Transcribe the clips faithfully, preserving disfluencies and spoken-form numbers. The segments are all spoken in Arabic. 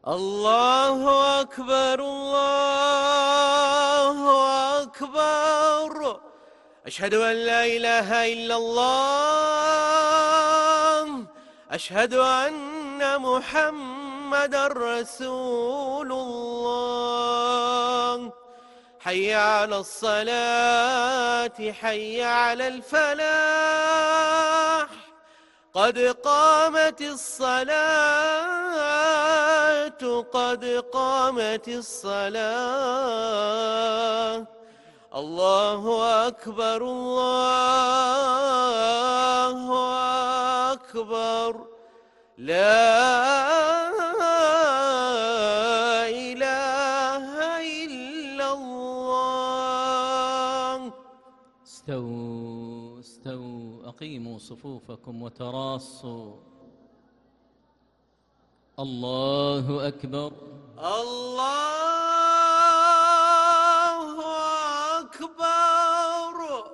الله أكبر الله أكبر. أشهد أن لا إله إلا الله. أشهد أن محمدًا رسول الله. حي على الصلاة حي على الفلاح. قد قامت الصلاة قد قامت الصلاة. الله أكبر الله أكبر. لا إله إلا الله. استووا استووا أقيموا صفوفكم وتراصوا. الله أكبر الله أكبر.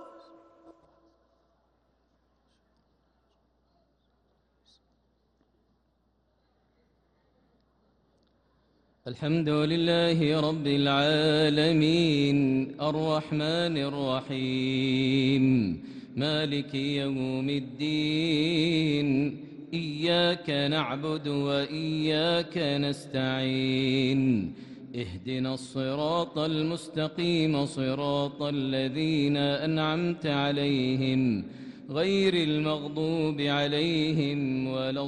الحمد لله رب العالمين الرحمن الرحيم مالك يوم الدين. إياك نعبد وإياك نستعين. اهدنا الصراط المستقيم صراط الذين أنعمت عليهم غير المغضوب عليهم ولا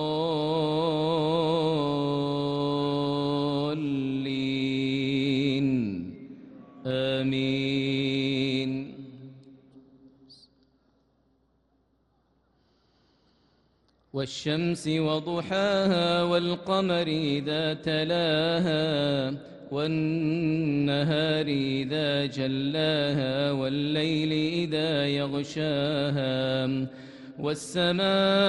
الضالين. آمين. والشمس وضحاها والقمر إذا تلاها والنهار إذا جلاها والليل إذا يغشاها والسماء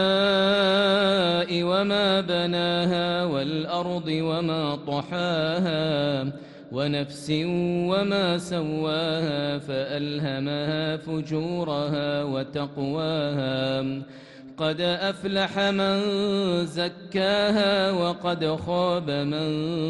وما بناها والأرض وما طحاها ونفس وما سواها فألهمها فجورها وتقواها. قد أفلح من زكاها وقد خاب من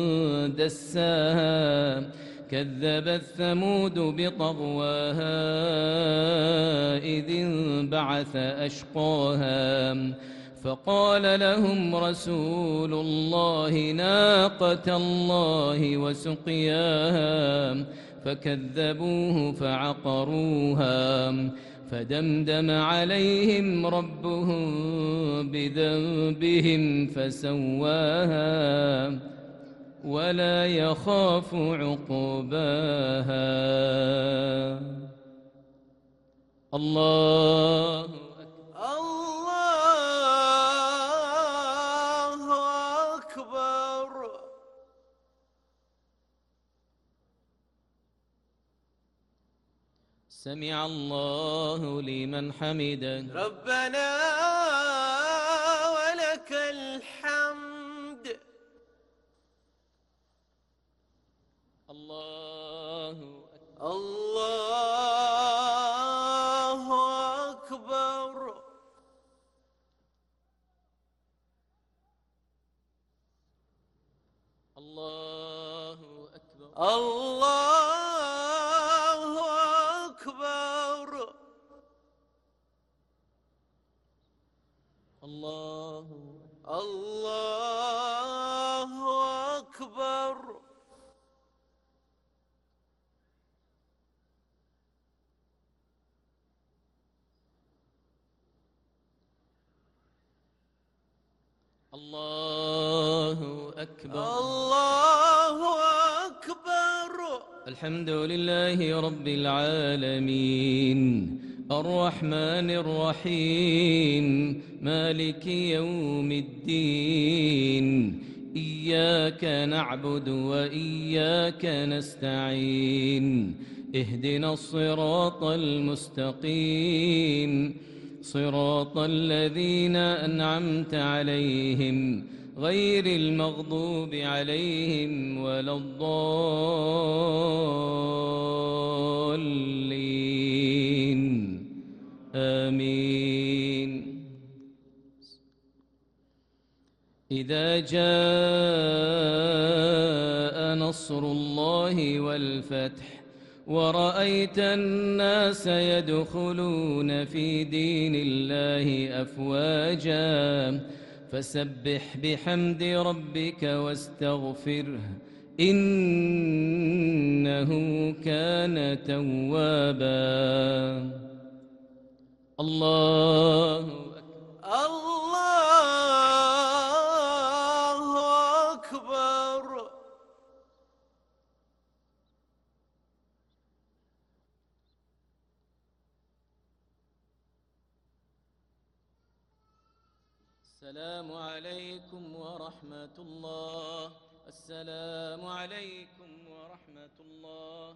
دساها. كذبت ثمود بطغواها إذ انبعث أشقاها فقال لهم رسول الله ناقة الله وسقياها فكذبوه فعقروها فدمدم عليهم ربهم بذنبهم فسواها ولا يخاف عقباها. الله الله أكبر. سمع الله لمن حمده. ربنا ولك الحمد. الله الله أكبر. الله أكبر. الله أكبر. الله الله أكبر. الله أكبر. الله أكبر. الحمد لله رب العالمين الرحمن الرحيم مالك يوم الدين. إياك نعبد وإياك نستعين. اهدنا الصراط المستقيم صراط الذين أنعمت عليهم غير المغضوب عليهم ولا الضالين. آمين. إذا جاء نصر الله والفتح ورأيت الناس يدخلون في دين الله أفواجا فسبح بحمد ربك واستغفره إنه كان توابا. الله الله أكبر. السلام عليكم ورحمة الله. السلام عليكم ورحمة الله.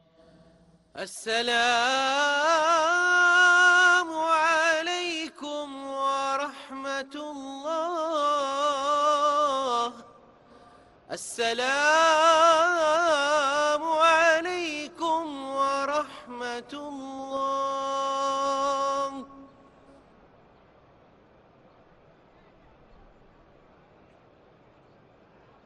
السلام عليكم ورحمة الله. السلام عليكم ورحمة الله.